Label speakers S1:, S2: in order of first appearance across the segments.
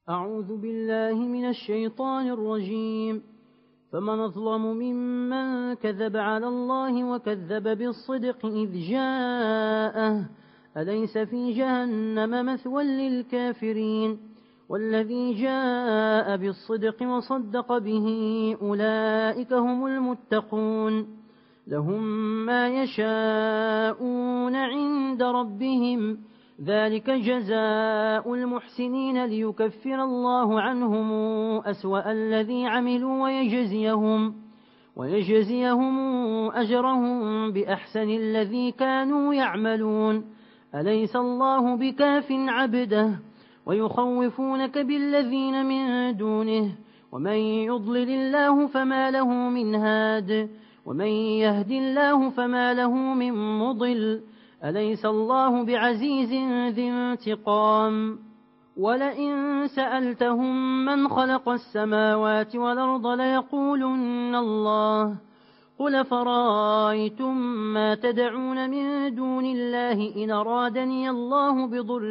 S1: أعوذ بالله من الشيطان الرجيم. فمن أظلم ممن كذب على الله وكذب بالصدق إذ جاءه أليس في جهنم مثوى للكافرين والذي جاء بالصدق وصدق به أولئك هم المتقون لهم ما يشاءون عند ربهم ذلك جزاء المحسنين ليكفر الله عنهم أسوأ الذي عملوا ويجزيهم أجرهم بأحسن الذي كانوا يعملون أليس الله بكاف عبده ويخوفونك بالذين من دونه ومن يضلل الله فما له من هاد ومن يهد الله فما له من مضل أليس الله بعزيز ذي انتقام ولئن سألتهم من خلق السماوات والأرض ليقولن الله قل فرأيتم ما تدعون من دون الله إن أرادني الله بضر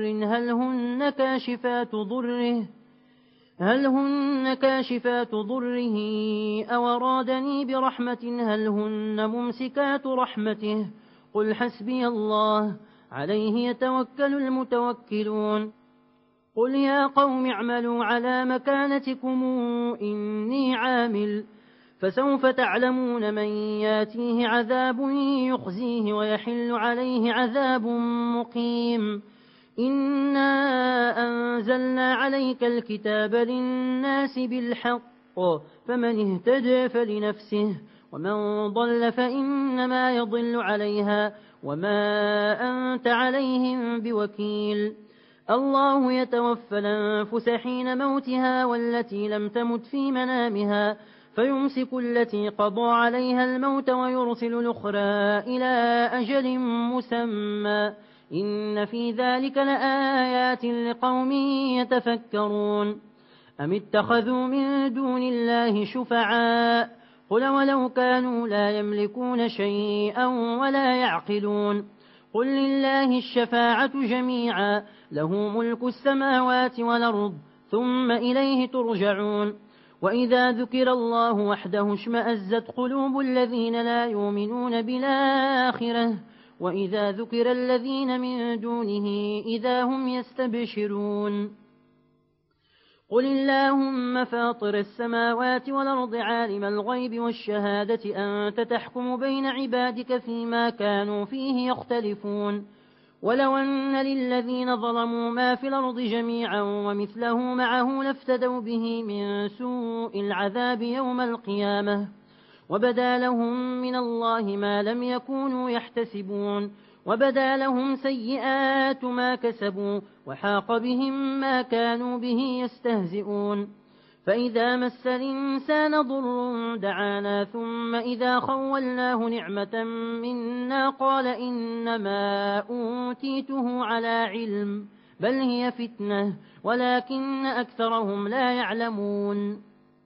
S1: هل هن كاشفات ضره أو أرادني برحمة هل هن ممسكات رحمته قل حسبي الله عليه يتوكل المتوكلون قل يا قوم اعملوا على مكانتكم إني عامل فسوف تعلمون من ياتيه عذاب يخزيه ويحل عليه عذاب مقيم إنا أنزلنا عليك الكتاب للناس بالحق فمن اهتدى فلنفسه ومن ضل فإنما يضل عليها وما أنت عليهم بوكيل الله يتوفى الأنفس حين موتها والتي لم تمت في منامها فيمسك التي قضى عليها الموت ويرسل الأخرى إلى أجل مسمى إن في ذلك لآيات لقوم يتفكرون أم اتخذوا من دون الله شفعاء قل ولو كانوا لا يملكون شيئا ولا يعقلون قل لله الشفاعة جميعا له ملك السماوات والأرض ثم إليه ترجعون وإذا ذكر الله وحده اشمأزت قلوب الذين لا يؤمنون بالآخرة وإذا ذكر الذين من دونه إذا هم يستبشرون قل اللهم فاطر السماوات والأرض عالم الغيب والشهادة أنت تحكم بين عبادك فيما كانوا فيه يختلفون ولو أن للذين ظلموا ما في الأرض جميعا ومثله معه لافتدوا به من سوء العذاب يوم القيامة وبدا لهم من الله ما لم يكونوا يحتسبون وبدا لهم سيئات ما كسبوا وحاق بهم ما كانوا به يستهزئون فإذا مس الإنسان ضر دعانا ثم إذا خولناه نعمة منا قال إنما أوتيته على علم بل هي فتنة ولكن أكثرهم لا يعلمون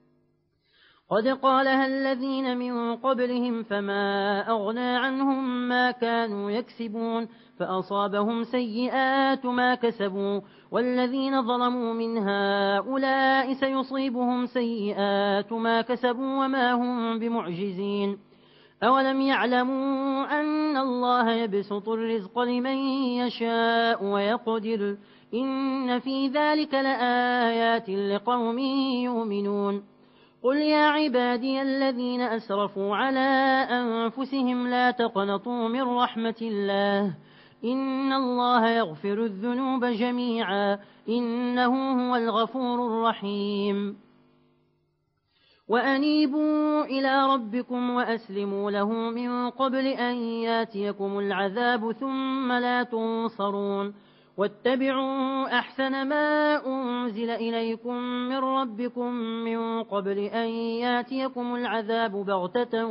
S1: قد قالها الذين من قبلهم فما أغنى عنهم ما كانوا يكسبون فأصابهم سيئات ما كسبوا والذين ظلموا من هؤلاء سيصيبهم سيئات ما كسبوا وما هم بمعجزين أولم يعلموا أن الله يبسط الرزق لمن يشاء ويقدر إن في ذلك لآيات لقوم يؤمنون قل يا عبادي الذين أسرفوا على أنفسهم لا تقنطوا من رحمة الله إن الله يغفر الذنوب جميعا إنه هو الغفور الرحيم وأنيبوا إلى ربكم وأسلموا له من قبل أن ياتيكم العذاب ثم لا تنصرون واتبعوا أحسن ما أنزل إليكم من ربكم من قبل أن ياتيكم العذاب بغتة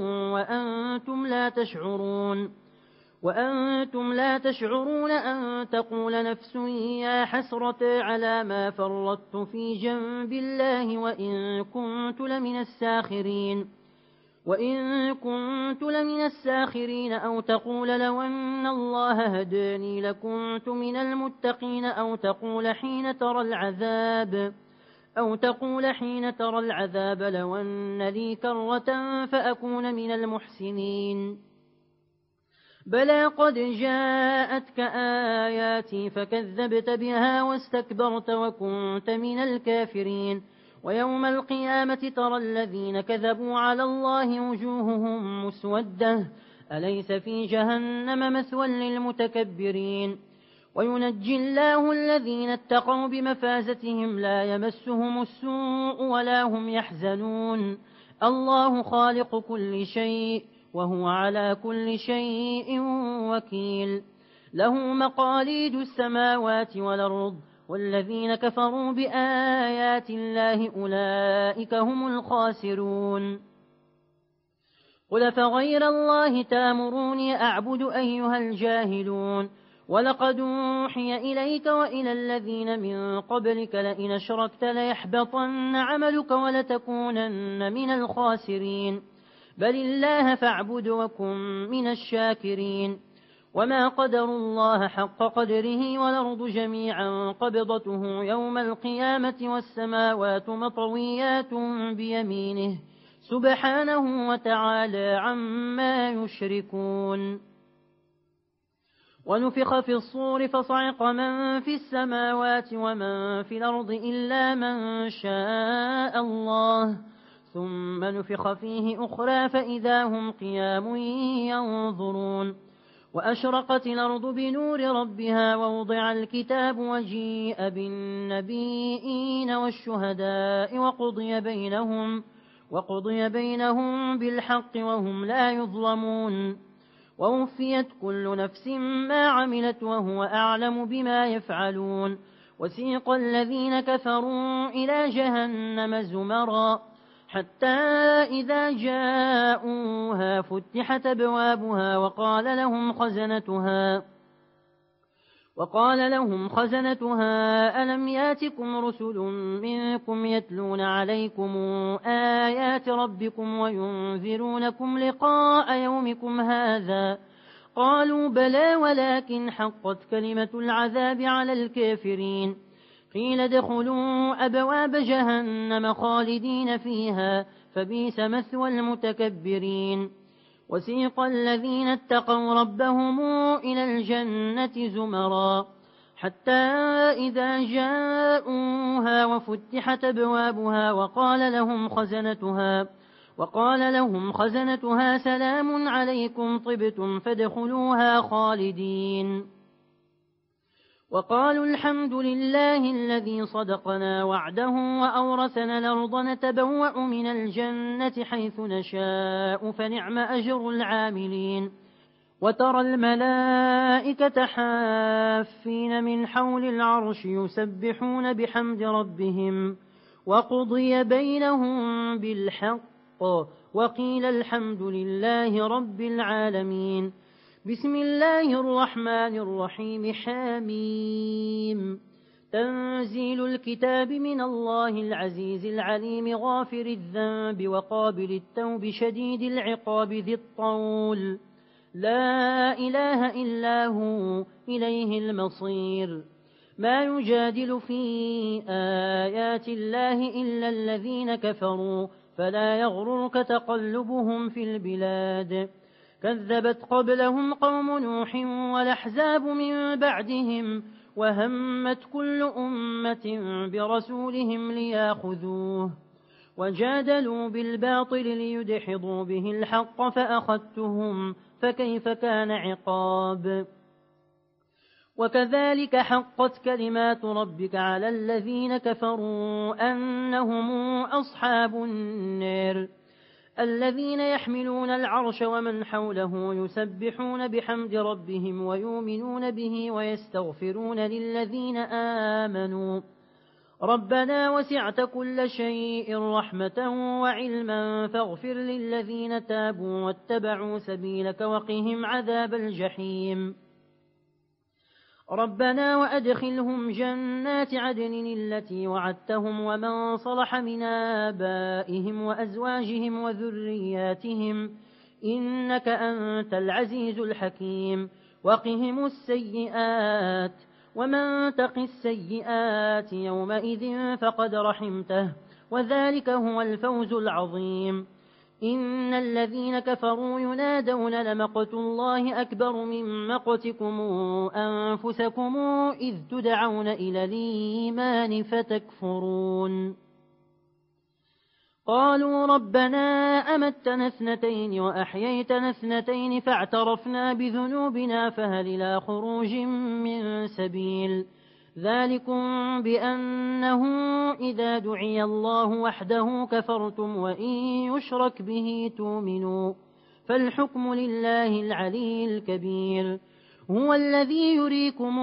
S1: وأنتم لا تشعرون أن تقول نفس يا حسرة على ما فرطت في جنب الله وإن كنت لمن الساخرين أو تقول لو أن الله هداني لكنت من المتقين أو تقول حين ترى العذاب أو تقول حين ترى العذاب لو أن لي كرة فأكون من المحسنين بلى قد جاءتك آياتي فكذبت بها واستكبرت وكنت من الكافرين ويوم القيامة ترى الذين كذبوا على الله وجوههم مسودة أليس في جهنم مثوى للمتكبرين وينجي الله الذين اتقوا بمفازتهم لا يمسهم السوء ولا هم يحزنون الله خالق كل شيء وهو على كل شيء وكيل له مقاليد السماوات والأرض والذين كفروا بآيات الله أولئك هم الخاسرون قل فغير الله تامروني أعبد أيها الجاهلون ولقد أوحي إليك وإلى الذين من قبلك لئن أشركت ليحبطن عملك ولتكونن من الخاسرين بل الله فاعبد وكن من الشاكرين وما قدروا الله حق قدره والأرض جميعا قبضته يوم القيامة والسماوات مطويات بيمينه سبحانه وتعالى عما يشركون ونفخ في الصور فصعق من في السماوات ومن في الأرض إلا من شاء الله ثم نفخ فيه أخرى فإذا هم قيام ينظرون وأشرقت الأرض بنور ربها ووضع الكتاب وجيء بالنبيين والشهداء وقضي بينهم بالحق وهم لا يظلمون ووفيت كل نفس ما عملت وهو أعلم بما يفعلون وسيق الذين كفروا إلى جهنم زمرا حتى إذا جاءوها فتحت أبوابها وقال لهم خزنتها ألم ياتكم رسل منكم يتلون عليكم آيات ربكم وينذرونكم لقاء يومكم هذا قالوا بلى ولكن حقت كلمة العذاب على الكافرين قيل ادخلوا أبواب جهنم خالدين فيها فبئس مثوى المتكبرين وسيق الذين اتقوا ربهم إلى الجنة زمرا حتى إذا جاءوها وفتحت أبوابها وقال لهم خزنتها سلام عليكم طبتم فادخلوها خالدين وقالوا الحمد لله الذي صدقنا وعده وأورثنا الأرض نتبوأ من الجنة حيث نشاء فنعم أجر العاملين وترى الملائكة حافين من حول العرش يسبحون بحمد ربهم وقضي بينهم بالحق وقيل الحمد لله رب العالمين بسم الله الرحمن الرحيم حميم تنزيل الكتاب من الله العزيز العليم غافر الذنب وقابل التوب شديد العقاب ذي الطول لا إله إلا هو إليه المصير ما يجادل في آيات الله إلا الذين كفروا فلا يغررك تقلبهم في البلاد كذبت قبلهم قوم نوح والأحزاب من بعدهم وهمت كل أمة برسولهم ليأخذوه وجادلوا بالباطل ليدحضوا به الحق فأخذتهم فكيف كان عقاب وكذلك حقت كلمات ربك على الذين كفروا أنهم أصحاب النار الذين يحملون العرش ومن حوله يسبحون بحمد ربهم ويؤمنون به ويستغفرون للذين آمنوا ربنا وسعت كل شيء رحمة وعلما فاغفر للذين تابوا واتبعوا سبيلك وقهم عذاب الجحيم ربنا وأدخلهم جنات عدن التي وعدتهم ومن صلح من آبائهم وأزواجهم وذرياتهم إنك أنت العزيز الحكيم وقهم السيئات ومن تق السيئات يومئذ فقد رحمته وذلك هو الفوز العظيم. إن الذين كفروا ينادون لمقت الله أكبر من مقتكم أنفسكم إذ تدعون إلى الإيمان فتكفرون. قالوا ربنا أمتنا اثنتين وأحييتنا اثنتين فاعترفنا بذنوبنا فهل إلى خروج من سبيل. ذلكم بأنه إذا دعي الله وحده كفرتم وإن يشرك به تؤمنوا فالحكم لله العلي الكبير. هو الذي يريكم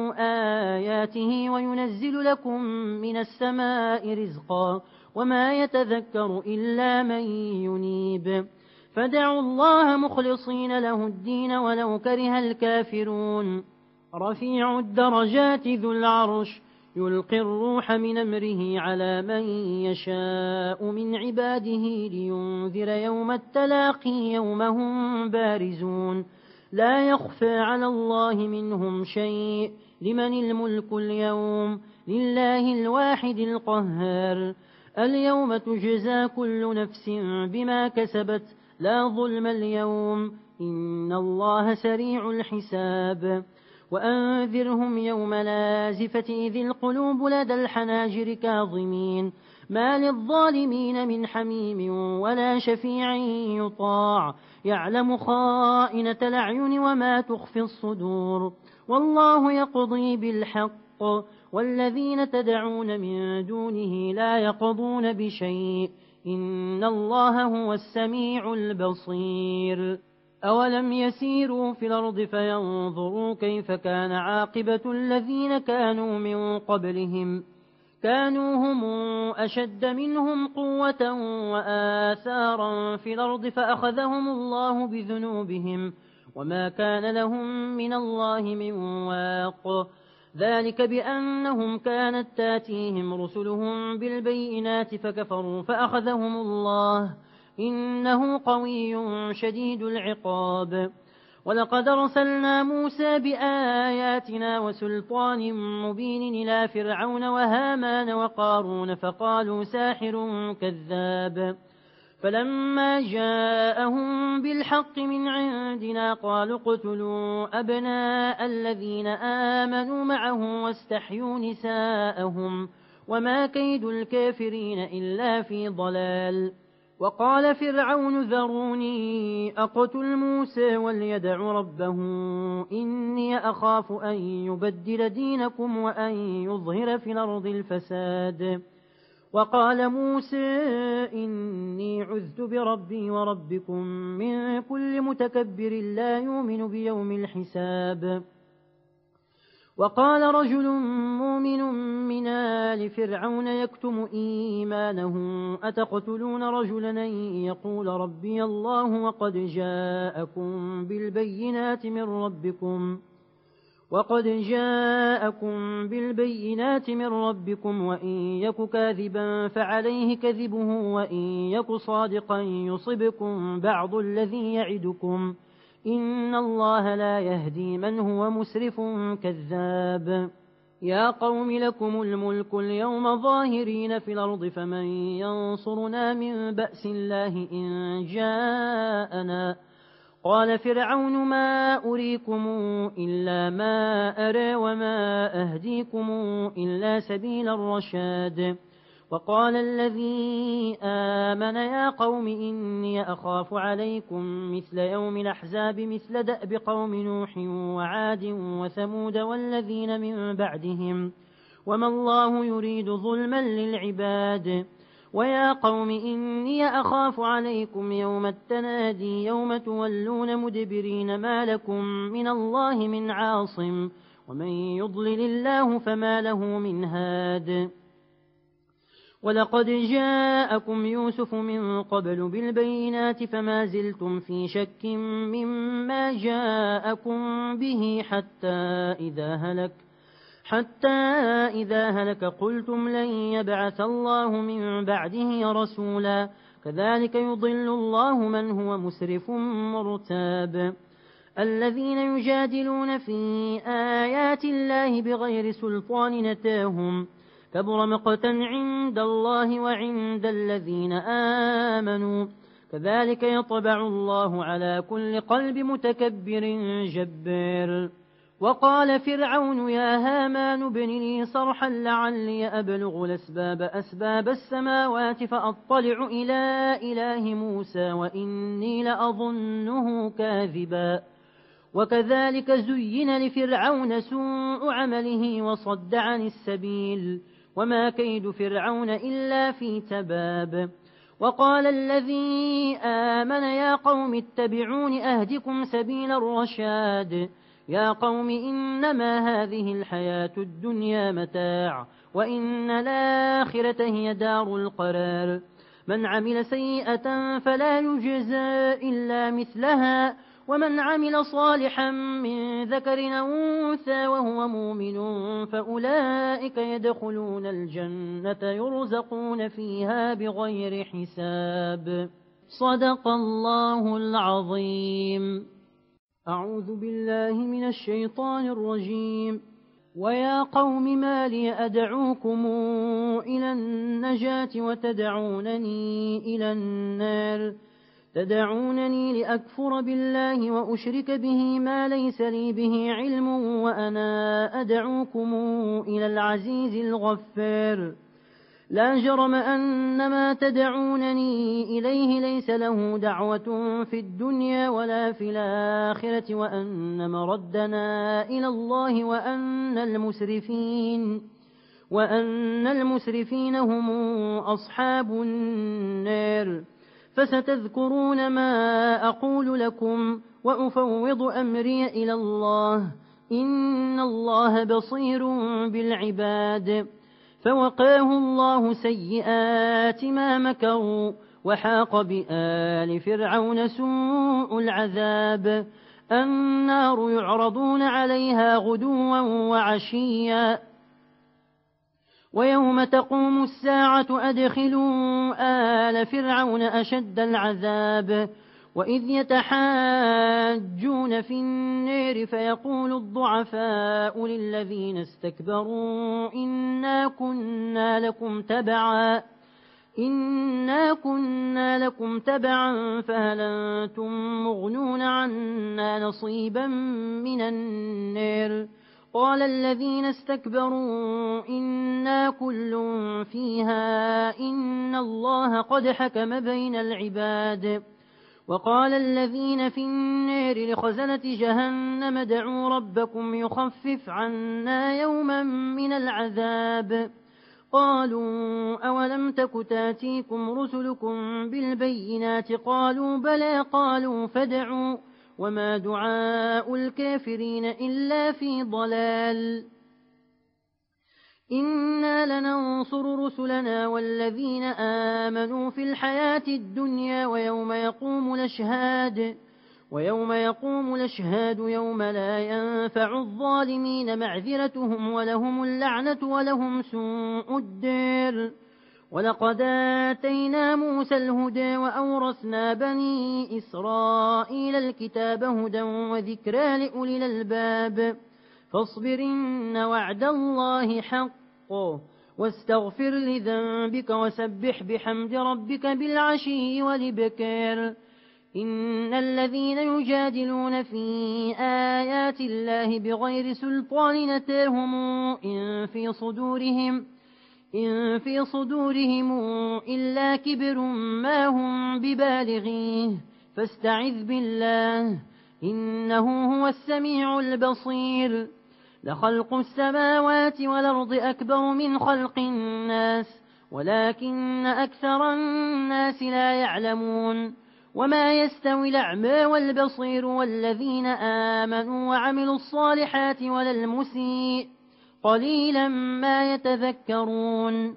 S1: آياته وينزل لكم من السماء رزقا وما يتذكر إلا من ينيب. فدعوا الله مخلصين له الدين ولو كره الكافرون. رفيع الدرجات ذو العرش يلقي الروح من أمره على من يشاء من عباده لينذر يوم التلاقي يوم هم بارزون لا يخفى على الله منهم شيء. لمن الملك اليوم لله الواحد القهار. اليوم تجزى كل نفس بما كسبت لا ظلم اليوم إن الله سريع الحساب. وأنذرهم يوم لازفة إذ القلوب لدى الحناجر كاظمين ما للظالمين من حميم ولا شفيع يطاع يعلم خائنة الأعين وما تخفي الصدور. والله يقضي بالحق والذين تدعون من دونه لا يقضون بشيء إن الله هو السميع البصير. أولم يسيروا في الأرض فينظروا كيف كان عاقبة الذين كانوا من قبلهم كانوا هم أشد منهم قوة وآثارا في الأرض فأخذهم الله بذنوبهم وما كان لهم من الله من واق. ذلك بأنهم كانت تاتيهم رسلهم بالبينات فكفروا فأخذهم الله إنه قوي شديد العقاب. ولقد أرسلنا موسى بآياتنا وسلطان مبين إلى فرعون وهامان وقارون فقالوا ساحر كذاب. فلما جاءهم بالحق من عندنا قالوا اقتلوا أبناء الذين آمنوا معه واستحيوا نساءهم وما كيد الكافرين إلا في ضلال. وقال فرعون ذروني أقتل موسى وليدع ربه إني أخاف أن يبدل دينكم وأن يظهر في الأرض الفساد. وقال موسى إني عذت بربي وربكم من كل متكبر لا يؤمن بيوم الحساب. وقال رجل مؤمن من آل فرعون يكتم إيمانه أتقتلون رجلا أن يقول ربي الله وقد جاءكم بالبينات من ربكم وإن يك كاذبا فعليه كذبه وإن يك صادقا يصبكم بعض الذي يعدكم إن الله لا يهدي من هو مسرف كذاب. يا قوم لكم الملك اليوم ظاهرين في الأرض فمن ينصرنا من بأس الله إن جاءنا. قال فرعون ما أريكم إلا ما أرى وما أهديكم إلا سبيل الرشاد. وقال الذي آمن يا قوم إني أخاف عليكم مثل يوم الأحزاب مثل دأب قوم نوح وعاد وثمود والذين من بعدهم وما الله يريد ظلما للعباد. ويا قوم إني أخاف عليكم يوم التنادي يوم تولون مدبرين ما لكم من الله من عاصم ومن يضلل الله فما له من هاد. ولقد جاءكم يوسف من قبل بالبينات فما زلتم في شك مما جاءكم به حتى إذا هلك قلتم لن يبعث الله من بعده رسولا كذلك يضل الله من هو مسرف مرتاب. الذين يجادلون في آيات الله بغير سلطان نتاهم كبر مقتا عند الله وعند الذين آمنوا كذلك يطبع الله على كل قلب متكبر جبار. وقال فرعون يا هامان ابن لي صرحا لعلي أبلغ أسباب السماوات فأطلع إلى إله موسى وإني لأظنه كاذبا. وكذلك زين لفرعون سوء عمله وصد عن السبيل وما كيد فرعون إلا في تباب. وقال الذي آمن يا قوم اتبعون أهدكم سبيل الرشاد يا قوم إنما هذه الحياة الدنيا متاع وإن الآخرة هي دار القرار. من عمل سيئة فلا يجزى إلا مثلها ومن عمل صالحا من ذكر أو أنثى وهو مؤمن فأولئك يدخلون الجنة يرزقون فيها بغير حساب. صدق الله العظيم. أعوذ بالله من الشيطان الرجيم. ويا قوم ما لي أدعوكم إلى النجاة وتدعونني إلى النار تدعونني لأكفر بالله وأشرك به ما ليس لي به علم وأنا أدعوكم إلى العزيز الغفار. لا جرم أن ما تدعونني إليه ليس له دعوة في الدنيا ولا في الآخرة وأن مردنا إلى الله وأن المسرفين هم أصحاب النار. فستذكرون ما أقول لكم وأفوض أمري إلى الله إن الله بصير بالعباد. فوقاه الله سيئات ما مكروا وحاق بآل فرعون سوء العذاب. النار يعرضون عليها غدوا وعشيا ويوم تقوم الساعة أدخلوا آل فرعون أشد العذاب. وإذ يتحاجون في النار فيقول الضعفاء للذين استكبروا إنا كنا لكم تبعا فهل أنتم مغنون عنا نصيبا من النار. قال الذين استكبروا إنا كل فيها إن الله قد حكم بين العباد. وقال الذين في النار لخزنة جهنم ادعوا ربكم يخفف عنا يوما من العذاب. قالوا أولم تك تاتيكم رسلكم بالبينات قالوا بلى قالوا فادعوا وما دعاء الكافرين إلا في ضلال. إنا لننصر رسلنا والذين آمنوا في الحياة الدنيا ويوم يقوم الأشهاد يوم لا ينفع الظالمين معذرتهم ولهم اللعنة ولهم سوء الدار. ولقد آتينا موسى الهدى وأورثنا بني إسرائيل الكتاب هدى وذكرى لأولي الألباب. فاصبر إن وعد الله حق واستغفر لذنبك وسبح بحمد ربك بالعشي والإبكار. إن الذين يجادلون في آيات الله بغير سلطان نتاهم إن في صدورهم إلا كبر ما هم ببالغيه فاستعذ بالله إنه هو السميع البصير. لخلق السماوات والأرض أكبر من خلق الناس ولكن أكثر الناس لا يعلمون. وما يستوي الأعمى والبصير والذين آمنوا وعملوا الصالحات ولا المسيء قليلا ما يتذكرون.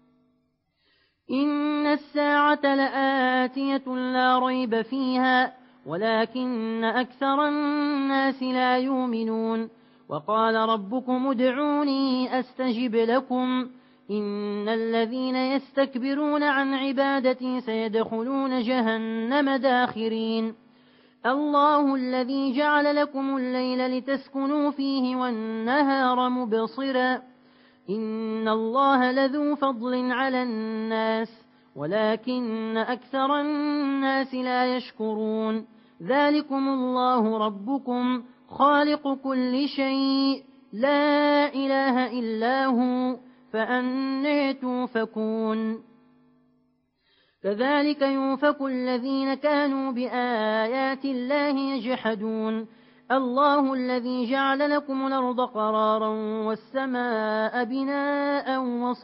S1: إن الساعة لآتية لا ريب فيها ولكن أكثر الناس لا يؤمنون. وقال ربكم ادعوني أستجب لكم إن الذين يستكبرون عن عبادتي سيدخلون جهنم داخرين. الله الذي جعل لكم الليل لتسكنوا فيه والنهار مبصرا إن الله لذو فضل على الناس ولكن أكثر الناس لا يشكرون ذلكم الله ربكم خالق كل شيء لا إله إلا هو فأنى توفكون كذلك يوفك الذين كانوا بآيات الله يجحدون الله الذي جعل لكم الأرض قرارا والسماء بناء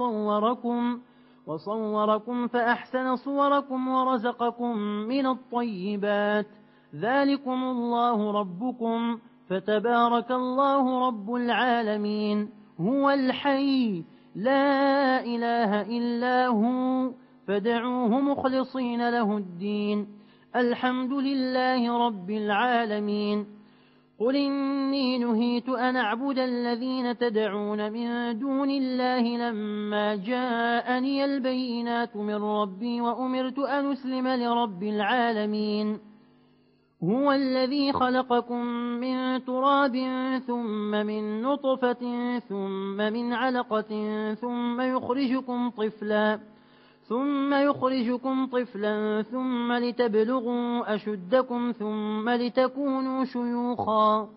S1: وصوركم فأحسن صوركم ورزقكم من الطيبات ذلكم الله ربكم فتبارك الله رب العالمين هو الحي لا إله إلا هو فدعوه مخلصين له الدين الحمد لله رب العالمين قل إني نهيت أن أعبد الذين تدعون من دون الله لما جاءني البينات من ربي وأمرت أن أسلم لرب العالمين هو الذي خلقكم من تراب ثم من نطفة ثم من علقة ثم يخرجكم طفلا ثم لتبلغوا أشدكم ثم لتكونوا شيوخا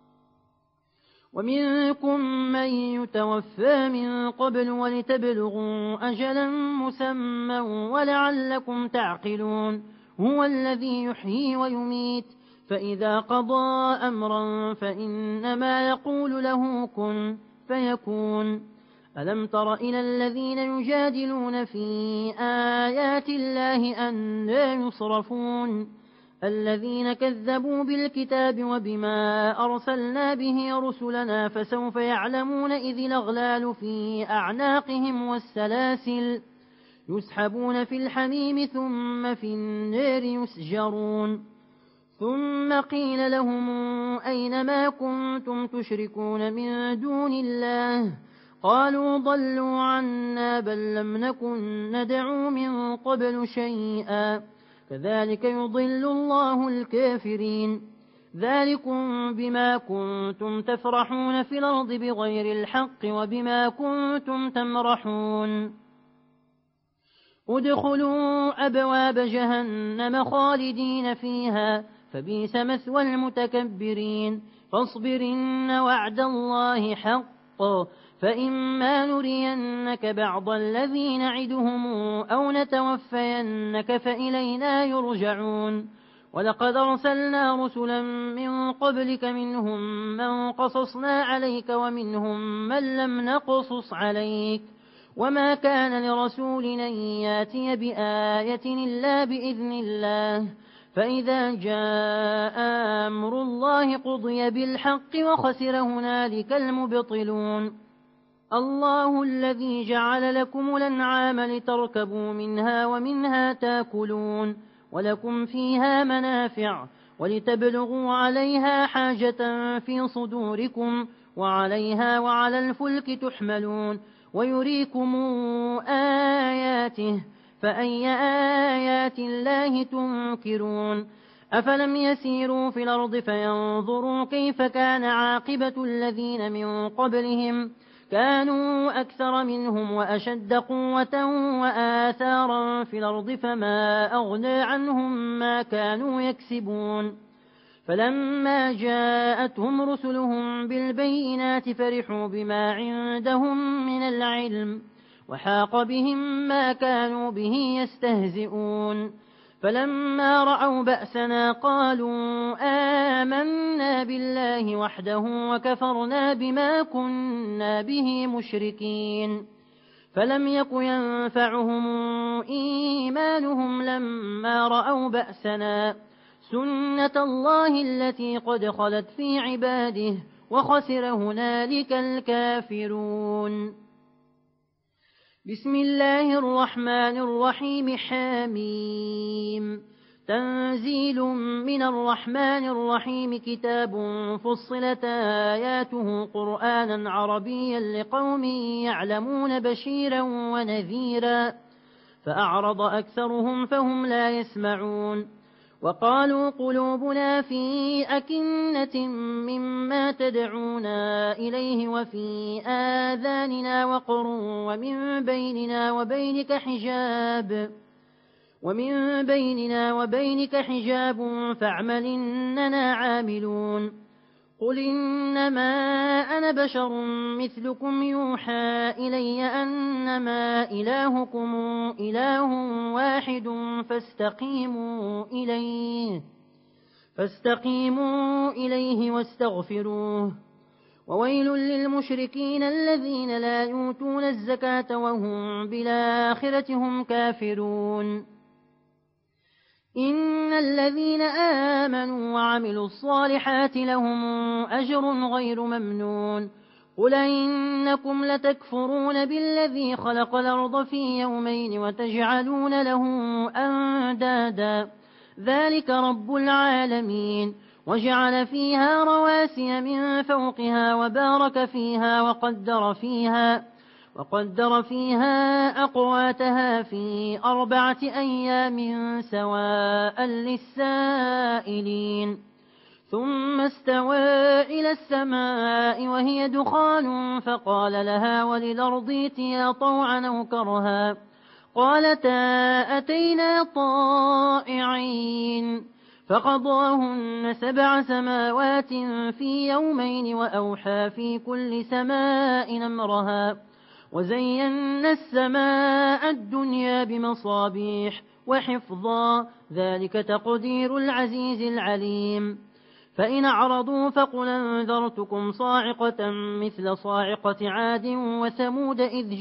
S1: ومنكم من يتوفى من قبل ولتبلغوا أجلا مسمى ولعلكم تعقلون هو الذي يحيي ويميت فإذا قضى أمرا فإنما يقول له كن فيكون ألم تر إلى الذين يجادلون في آيات الله أنى يصرفون الذين كذبوا بالكتاب وبما أرسلنا به رسلنا فسوف يعلمون إذ الأغلال في أعناقهم والسلاسل يسحبون في الحميم ثم في النار يسجرون ثم قيل لهم أين ما كنتم تشركون من دون الله قالوا ضلوا عنا بل لم نكن ندعو من قبل شيئا كذلك يضل الله الكافرين ذلكم بما كنتم تفرحون في الأرض بغير الحق وبما كنتم تمرحون ادخلوا أبواب جهنم خالدين فيها فبئس مثوى المتكبرين فاصبر إن وعد الله حق فإما نرينك بعض الذي نعدهم أو نتوفينك فإلينا يرجعون ولقد أرسلنا رسلا من قبلك منهم من قصصنا عليك ومنهم من لم نقصص عليك وما كان لرسول أن ياتي بآية إلا بإذن الله فإذا جاء أمر الله قضي بالحق وخسر هنالك المبطلون الله الذي جعل لكم الأنعام لتركبوا منها ومنها تاكلون ولكم فيها منافع ولتبلغوا عليها حاجة في صدوركم وعليها وعلى الفلك تحملون ويريكم آياته فأي آيات الله تنكرون أفلم يسيروا في الأرض فينظروا كيف كان عاقبة الذين من قبلهم كانوا أكثر منهم وأشد قوة وآثارا في الأرض فما أغنى عنهم ما كانوا يكسبون فلما جاءتهم رسلهم بالبينات فرحوا بما عندهم من العلم وحاق بهم ما كانوا به يستهزئون فلما رأوا بأسنا قالوا آمنا بالله وحده وكفرنا بما كنا به مشركين فلم يك ينفعهم إيمانهم لما رأوا بأسنا سنة الله التي قد خلت في عباده وخسر هنالك الكافرون بسم الله الرحمن الرحيم حميم تنزيل من الرحمن الرحيم كتاب فصلت آياته قرآنا عربيا لقوم يعلمون بشيرا ونذيرا فأعرض أكثرهم فهم لا يسمعون وقالوا قلوبنا في أكنة مما تدعونا إليه وفي آذاننا وقر ومن بيننا وبينك حجاب فاعمل إننا عاملون قل إنما أنا بشر مثلكم يوحى إلي أنما إلهكم إله واحد فاستقيموا إليه واستغفروه وويل للمشركين الذين لا يؤتون الزكاة وهم بالآخرة هم كافرون إن الذين آمنوا وعملوا الصالحات لهم أجر غير ممنون قل إنكم لتكفرون بالذي خلق الأرض في يومين وتجعلون له أندادا ذلك رب العالمين وجعل فيها رواسي من فوقها وبارك فيها وقدر فيها أقواتها في 4 أيام سواء للسائلين ثم استوى إلى السماء وهي دخان فقال لها وللأرض ائتيا طوعا أو كرها قالتا أتينا طائعين فقضاهن 7 سماوات في يومين وأوحى في كل سماء أمرها وزينا السماء الدنيا بمصابيح وحفظا ذلك تقدير العزيز العليم فإن أعرضوا فقل أنذرتكم صاعقة مثل صاعقة عاد وثمود إذ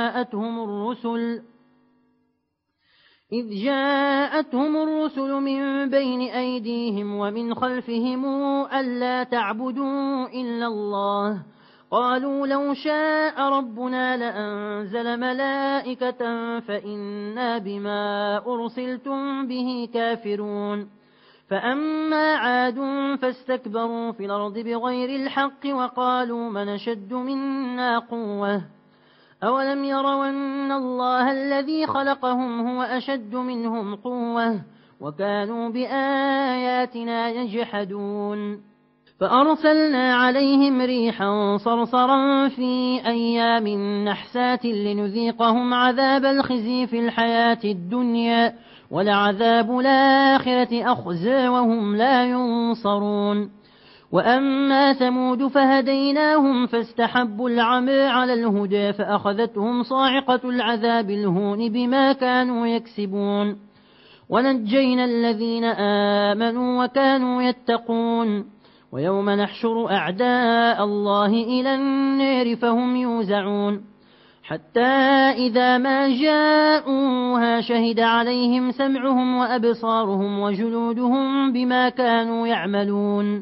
S1: جاءتهم الرسل من بين أيديهم ومن خلفهم ألا تعبدوا إلا الله قالوا لو شاء ربنا لأنزل ملائكة فإنا بما أرسلتم به كافرون فأما عاد فاستكبروا في الأرض بغير الحق وقالوا من أشد منا قوة أولم يروا أن الله الذي خلقهم هو أشد منهم قوة وكانوا بآياتنا يجحدون فأرسلنا عليهم ريحا صرصرا في أيام نحسات لنذيقهم عذاب الخزي في الحياة الدنيا ولعذاب الآخرة أخزى وهم لا ينصرون وأما ثمود فهديناهم فاستحبوا العمى على الهدى فأخذتهم صاعقة العذاب الهون بما كانوا يكسبون ونجينا الذين آمنوا وكانوا يتقون ويوم نحشر أعداء الله إلى النار فهم يوزعون حتى إذا ما جاءوها شهد عليهم سمعهم وأبصارهم وجلودهم بما كانوا يعملون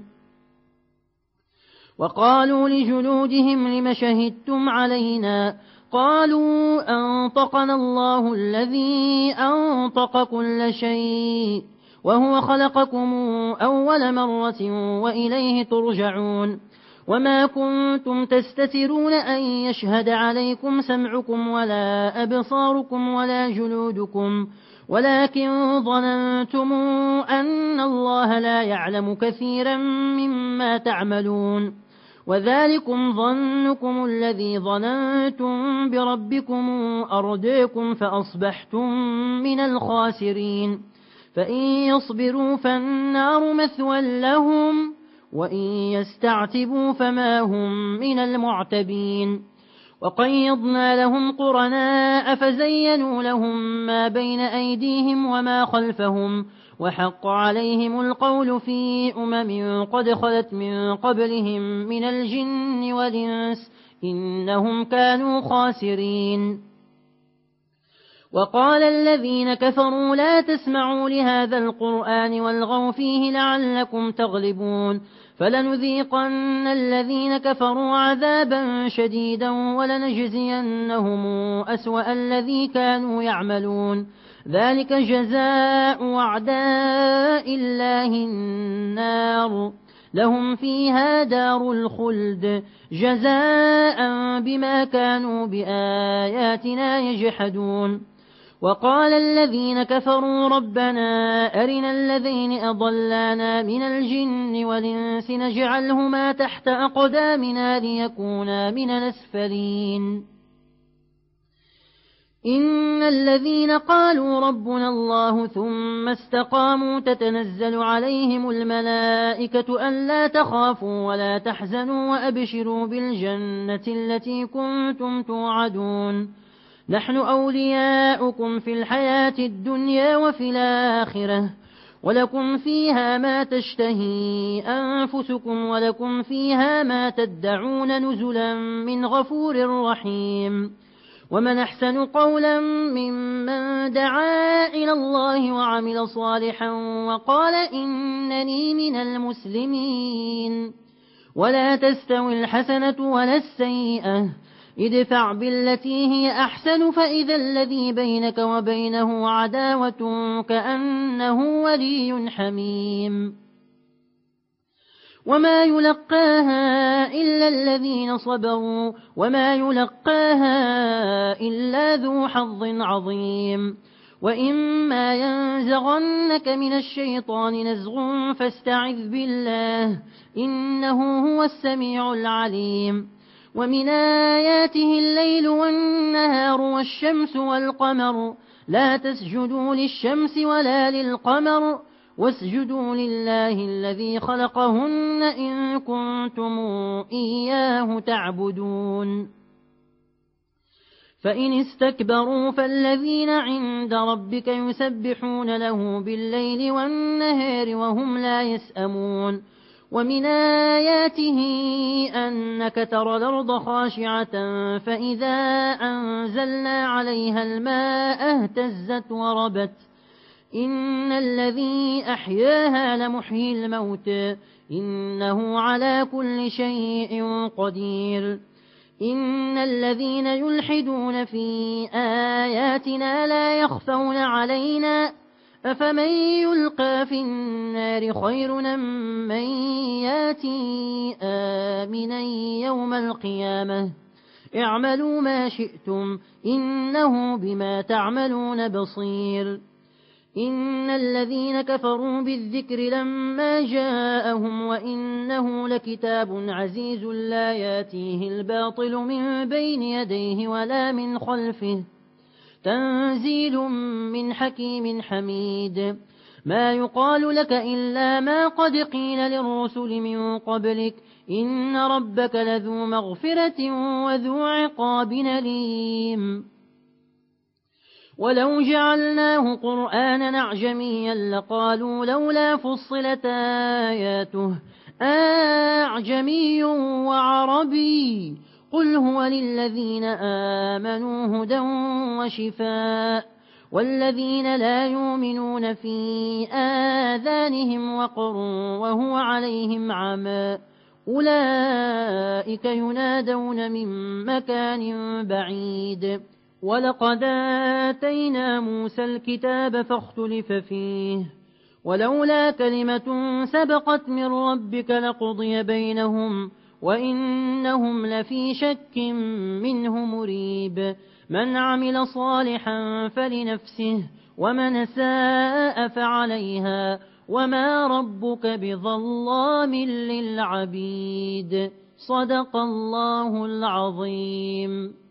S1: وقالوا لجلودهم لم شهدتم علينا قالوا أنطقنا الله الذي أنطق كل شيء وهو خلقكم أول مرة وإليه ترجعون وما كنتم تستترون أن يشهد عليكم سمعكم ولا أبصاركم ولا جلودكم ولكن ظننتم أن الله لا يعلم كثيرا مما تعملون وذلكم ظنكم الذي ظننتم بربكم أرديكم فأصبحتم من الخاسرين فإن يصبروا فالنار مثوى لهم وإن يستعتبوا فما هم من المعتبين وقيضنا لهم قرناء فزينوا لهم ما بين أيديهم وما خلفهم وحق عليهم القول في قد خلت من قبلهم من الجن والإنس إنهم كانوا خاسرين وقال الذين كفروا لا تسمعوا لهذا القرآن والغوا فيه لعلكم تغلبون فلنذيقن الذين كفروا عذابا شديدا ولنجزينهم أسوأ الذي كانوا يعملون ذلك جزاء أعداء الله النار لهم فيها دار الخلد جزاء بما كانوا بآياتنا يجحدون وقال الذين كفروا ربنا أرنا الذين أضلانا من الجن والإنس نجعلهما تحت أقدامنا ليكونا من الأسفلين إن الذين قالوا ربنا الله ثم استقاموا تتنزل عليهم الملائكة ألا تخافوا ولا تحزنوا وأبشروا بالجنة التي كنتم توعدون نحن أولياؤكم في الحياة الدنيا وفي الآخرة ولكم فيها ما تشتهي أنفسكم ولكم فيها ما تدعون نزلا من غفور رحيم ومن أحسن قولا ممن دعا إلى الله وعمل صالحا وقال إنني من المسلمين ولا تستوي الحسنة ولا السيئة ادفع بالتي هي أحسن فإذا الذي بينك وبينه عداوة كأنه ولي حميم وما يلقاها إلا الذين صبروا وما يلقاها إلا ذو حظ عظيم وإما ينزغنك من الشيطان نزغ فاستعذ بالله إنه هو السميع العليم ومن آياته الليل والنهار والشمس والقمر لا تسجدوا للشمس ولا للقمر واسجدوا لله الذي خلقهن إن كنتم إياه تعبدون فإن استكبروا فالذين عند ربك يسبحون له بالليل والنهار وهم لا يسأمون ومن آياته أنك ترى الأرض خاشعة فإذا أنزلنا عليها الماء اهتزت وربت إن الذي أحياها لمحيي الموت إنه على كل شيء قدير إن الذين يلحدون في آياتنا لا يخفون علينا أفمن يلقى في النار خير من ياتي آمنا يوم القيامة اعملوا ما شئتم إنه بما تعملون بصير إن الذين كفروا بالذكر لما جاءهم وإنه لكتاب عزيز لا ياتيه الباطل من بين يديه ولا من خلفه تنزيل من حكيم حميد ما يقال لك إلا ما قد قيل للرسل من قبلك إن ربك لذو مغفرة وذو عقاب أليم ولو جعلناه قرآنا أعجميا لقالوا لولا فصلت آياته أعجمي وعربي قل هو للذين آمنوا هدى وشفاء والذين لا يؤمنون في آذانهم وقر وهو عليهم عمى أولئك ينادون من مكان بعيد ولقد آتينا موسى الكتاب فاختلف فيه ولولا كلمة سبقت من ربك لقضي بينهم وإنهم لفي شك منه مريب من عمل صالحا فلنفسه ومن ساء فعليها وما ربك بظلام للعبيد صدق الله العظيم.